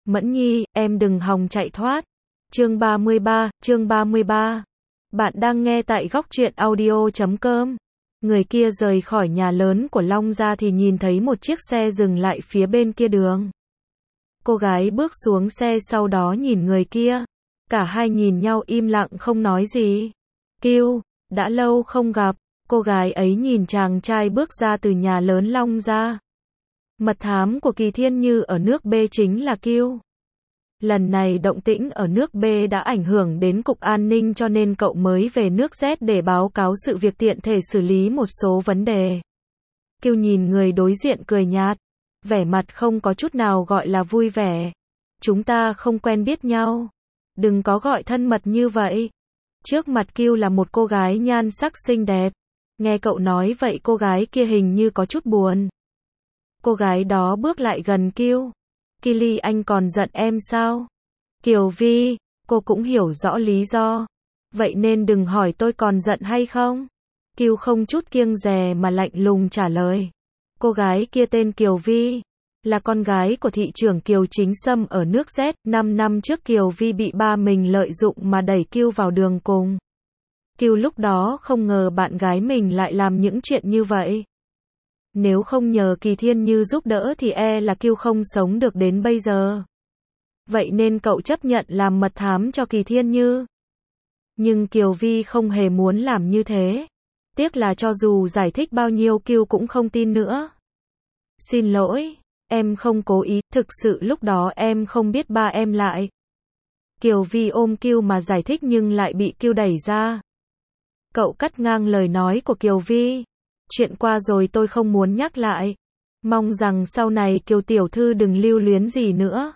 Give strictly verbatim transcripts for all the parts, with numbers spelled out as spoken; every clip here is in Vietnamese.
Mẫn Nhi, em đừng hòng chạy thoát. Chương ba mươi ba, chương ba mươi ba. Bạn đang nghe tại góc truyện audio chấm com. Người kia rời khỏi nhà lớn của Long ra thì nhìn thấy một chiếc xe dừng lại phía bên kia đường. Cô gái bước xuống xe sau đó nhìn người kia. Cả hai nhìn nhau im lặng không nói gì. Kiêu, đã lâu không gặp. Cô gái ấy nhìn chàng trai bước ra từ nhà lớn Long ra. Mật thám của Kỳ Thiên Như ở nước B chính là Kiêu. Lần này động tĩnh ở nước B đã ảnh hưởng đến cục an ninh cho nên cậu mới về nước Z để báo cáo sự việc tiện thể xử lý một số vấn đề. Kiêu nhìn người đối diện cười nhạt, vẻ mặt không có chút nào gọi là vui vẻ. Chúng ta không quen biết nhau. Đừng có gọi thân mật như vậy. Trước mặt Kiêu là một cô gái nhan sắc xinh đẹp. Nghe cậu nói vậy cô gái kia hình như có chút buồn. Cô gái đó bước lại gần Kiêu. Kili, anh còn giận em sao? Kiều Vi, cô cũng hiểu rõ lý do. Vậy nên đừng hỏi tôi còn giận hay không. Kiêu không chút kiêng dè mà lạnh lùng trả lời. Cô gái kia tên Kiều Vi, là con gái của thị trưởng Kiều Chính Sâm ở nước Z. Năm năm trước Kiều Vi bị ba mình lợi dụng mà đẩy Kiêu vào đường cùng. Kiêu lúc đó không ngờ bạn gái mình lại làm những chuyện như vậy. Nếu không nhờ Kỳ Thiên Như giúp đỡ thì e là Kiêu không sống được đến bây giờ. Vậy nên cậu chấp nhận làm mật thám cho Kỳ Thiên Như. Nhưng Kiều Vi không hề muốn làm như thế. Tiếc là cho dù giải thích bao nhiêu Kiêu cũng không tin nữa. Xin lỗi, em không cố ý, thực sự lúc đó em không biết ba em lại. Kiều Vi ôm Kiêu mà giải thích nhưng lại bị Kiêu đẩy ra. Cậu cắt ngang lời nói của Kiều Vi. Chuyện qua rồi tôi không muốn nhắc lại. Mong rằng sau này Kiều tiểu thư đừng lưu luyến gì nữa.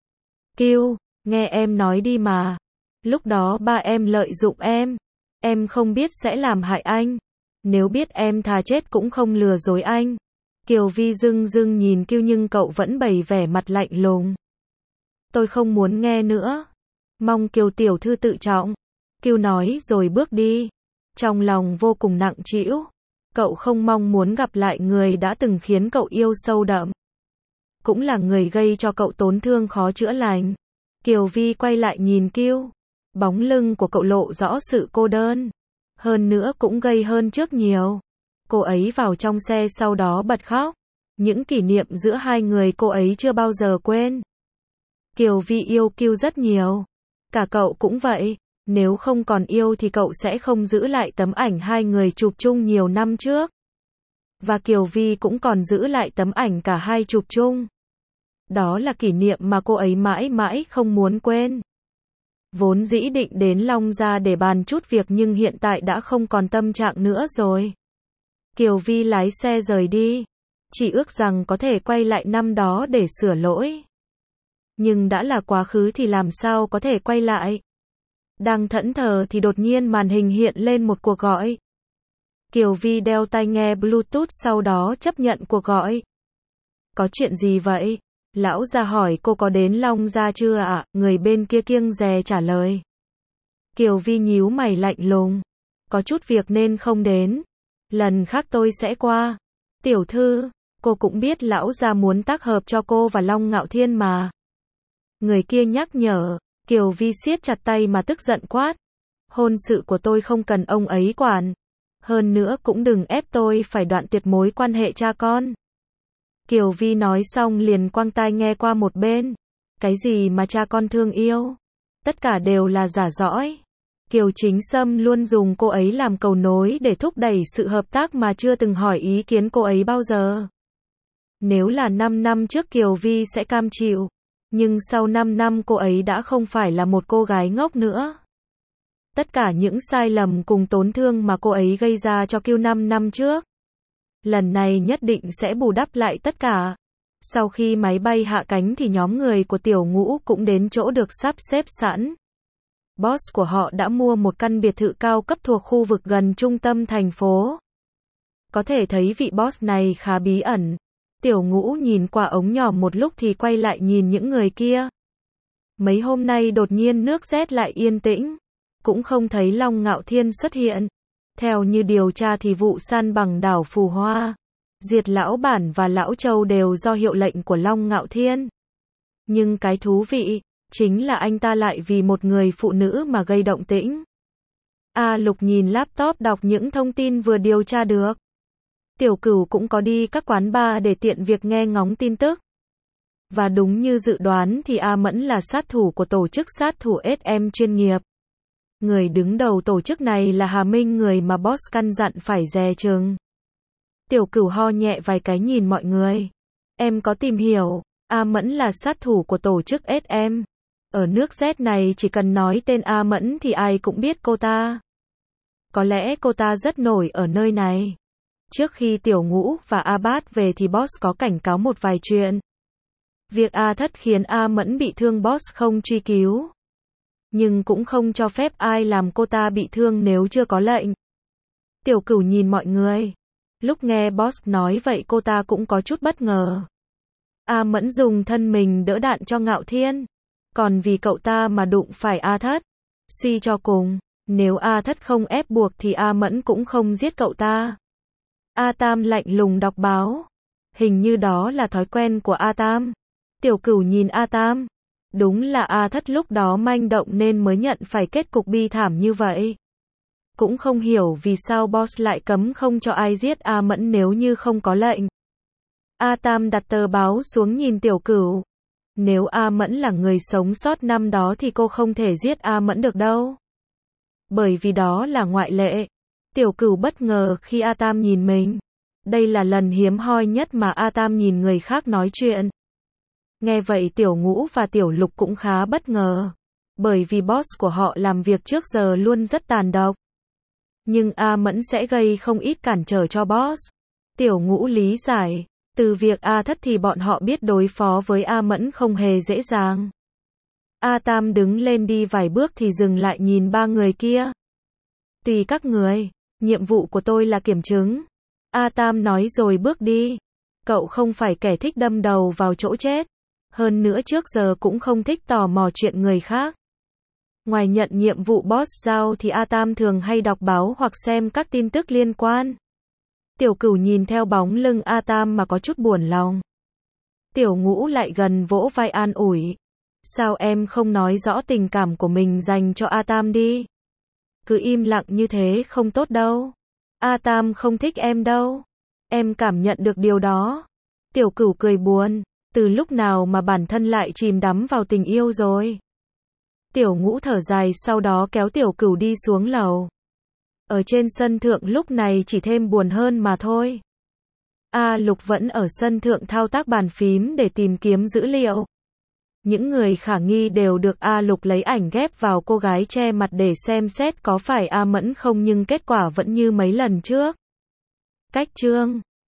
Kiêu, nghe em nói đi mà. Lúc đó ba em lợi dụng em. Em không biết sẽ làm hại anh. Nếu biết em thà chết cũng không lừa dối anh. Kiều Vi dưng dưng nhìn Kiêu nhưng cậu vẫn bày vẻ mặt lạnh lùng. Tôi không muốn nghe nữa. Mong Kiều tiểu thư tự trọng. Kiêu nói rồi bước đi. Trong lòng vô cùng nặng trĩu. Cậu không mong muốn gặp lại người đã từng khiến cậu yêu sâu đậm. Cũng là người gây cho cậu tổn thương khó chữa lành. Kiều Vi quay lại nhìn Kiêu. Bóng lưng của cậu lộ rõ sự cô đơn. Hơn nữa cũng gây hơn trước nhiều. Cô ấy vào trong xe sau đó bật khóc. Những kỷ niệm giữa hai người cô ấy chưa bao giờ quên. Kiều Vi yêu Kiêu rất nhiều. Cả cậu cũng vậy. Nếu không còn yêu thì cậu sẽ không giữ lại tấm ảnh hai người chụp chung nhiều năm trước. Và Kiều Vi cũng còn giữ lại tấm ảnh cả hai chụp chung. Đó là kỷ niệm mà cô ấy mãi mãi không muốn quên. Vốn dĩ định đến Long ra để bàn chút việc nhưng hiện tại đã không còn tâm trạng nữa rồi. Kiều Vi lái xe rời đi. Chỉ ước rằng có thể quay lại năm đó để sửa lỗi. Nhưng đã là quá khứ thì làm sao có thể quay lại. Đang thẫn thờ thì đột nhiên màn hình hiện lên một cuộc gọi. Kiều Vi đeo tai nghe Bluetooth sau đó chấp nhận cuộc gọi. Có chuyện gì vậy? Lão gia hỏi cô có đến Long gia chưa ạ? À? Người bên kia kiêng dè trả lời. Kiều Vi nhíu mày lạnh lùng. Có chút việc nên không đến. Lần khác tôi sẽ qua. Tiểu thư, cô cũng biết lão gia muốn tác hợp cho cô và Long Ngạo Thiên mà. Người kia nhắc nhở. Kiều Vi siết chặt tay mà tức giận quát. Hôn sự của tôi không cần ông ấy quản. Hơn nữa cũng đừng ép tôi phải đoạn tuyệt mối quan hệ cha con. Kiều Vi nói xong liền quăng tai nghe qua một bên. Cái gì mà cha con thương yêu? Tất cả đều là giả dõi. Kiều Chính Sâm luôn dùng cô ấy làm cầu nối để thúc đẩy sự hợp tác mà chưa từng hỏi ý kiến cô ấy bao giờ. Nếu là năm năm trước Kiều Vi sẽ cam chịu. Nhưng sau năm năm cô ấy đã không phải là một cô gái ngốc nữa. Tất cả những sai lầm cùng tổn thương mà cô ấy gây ra cho Kiêu năm năm trước. Lần này nhất định sẽ bù đắp lại tất cả. Sau khi máy bay hạ cánh thì nhóm người của Tiểu Ngũ cũng đến chỗ được sắp xếp sẵn. Boss của họ đã mua một căn biệt thự cao cấp thuộc khu vực gần trung tâm thành phố. Có thể thấy vị boss này khá bí ẩn. Tiểu Ngũ nhìn qua ống nhòm một lúc thì quay lại nhìn những người kia. Mấy hôm nay đột nhiên nước Z lại yên tĩnh. Cũng không thấy Long Ngạo Thiên xuất hiện. Theo như điều tra thì vụ san bằng đảo Phù Hoa, diệt Lão Bản và Lão Châu đều do hiệu lệnh của Long Ngạo Thiên. Nhưng cái thú vị, chính là anh ta lại vì một người phụ nữ mà gây động tĩnh. A Lục nhìn laptop đọc những thông tin vừa điều tra được. Tiểu Cửu cũng có đi các quán bar để tiện việc nghe ngóng tin tức. Và đúng như dự đoán thì A Mẫn là sát thủ của tổ chức sát thủ ét em chuyên nghiệp. Người đứng đầu tổ chức này là Hà Minh, người mà boss căn dặn phải dè chừng. Tiểu Cửu ho nhẹ vài cái nhìn mọi người. Em có tìm hiểu, A Mẫn là sát thủ của tổ chức ét em. Ở nước Z này chỉ cần nói tên A Mẫn thì ai cũng biết cô ta. Có lẽ cô ta rất nổi ở nơi này. Trước khi Tiểu Ngũ và A Bát về thì boss có cảnh cáo một vài chuyện. Việc A Thất khiến A Mẫn bị thương boss không truy cứu. Nhưng cũng không cho phép ai làm cô ta bị thương nếu chưa có lệnh. Tiểu Cửu nhìn mọi người. Lúc nghe boss nói vậy cô ta cũng có chút bất ngờ. A Mẫn dùng thân mình đỡ đạn cho Ngạo Thiên. Còn vì cậu ta mà đụng phải A Thất. Suy cho cùng, nếu A Thất không ép buộc thì A Mẫn cũng không giết cậu ta. A Tam lạnh lùng đọc báo. Hình như đó là thói quen của A Tam. Tiểu Cửu nhìn A Tam. Đúng là A Thất lúc đó manh động nên mới nhận phải kết cục bi thảm như vậy. Cũng không hiểu vì sao boss lại cấm không cho ai giết A Mẫn nếu như không có lệnh. A Tam đặt tờ báo xuống nhìn Tiểu Cửu. Nếu A Mẫn là người sống sót năm đó thì cô không thể giết A Mẫn được đâu. Bởi vì đó là ngoại lệ. Tiểu Cửu bất ngờ khi A Tam nhìn mình. Đây là lần hiếm hoi nhất mà A Tam nhìn người khác nói chuyện. Nghe vậy Tiểu Ngũ và Tiểu Lục cũng khá bất ngờ. Bởi vì boss của họ làm việc trước giờ luôn rất tàn độc. Nhưng A Mẫn sẽ gây không ít cản trở cho boss. Tiểu Ngũ lý giải. Từ việc A Thất thì bọn họ biết đối phó với A Mẫn không hề dễ dàng. A Tam đứng lên đi vài bước thì dừng lại nhìn ba người kia. Tùy các người, nhiệm vụ của tôi là kiểm chứng. A Tam nói rồi bước đi. Cậu không phải kẻ thích đâm đầu vào chỗ chết. Hơn nữa trước giờ cũng không thích tò mò chuyện người khác. Ngoài nhận nhiệm vụ boss giao thì A Tam thường hay đọc báo hoặc xem các tin tức liên quan. Tiểu Cửu nhìn theo bóng lưng A Tam mà có chút buồn lòng. Tiểu Ngũ lại gần vỗ vai an ủi. Sao em không nói rõ tình cảm của mình dành cho A Tam đi? Cứ im lặng như thế không tốt đâu. A Tam không thích em đâu. Em cảm nhận được điều đó. Tiểu Cửu cười buồn. Từ lúc nào mà bản thân lại chìm đắm vào tình yêu rồi? Tiểu Ngũ thở dài sau đó kéo Tiểu Cửu đi xuống lầu. Ở trên sân thượng lúc này chỉ thêm buồn hơn mà thôi. A Lục vẫn ở sân thượng thao tác bàn phím để tìm kiếm dữ liệu. Những người khả nghi đều được A Lục lấy ảnh ghép vào cô gái che mặt để xem xét có phải A Mẫn không, nhưng kết quả vẫn như mấy lần trước. Cách chương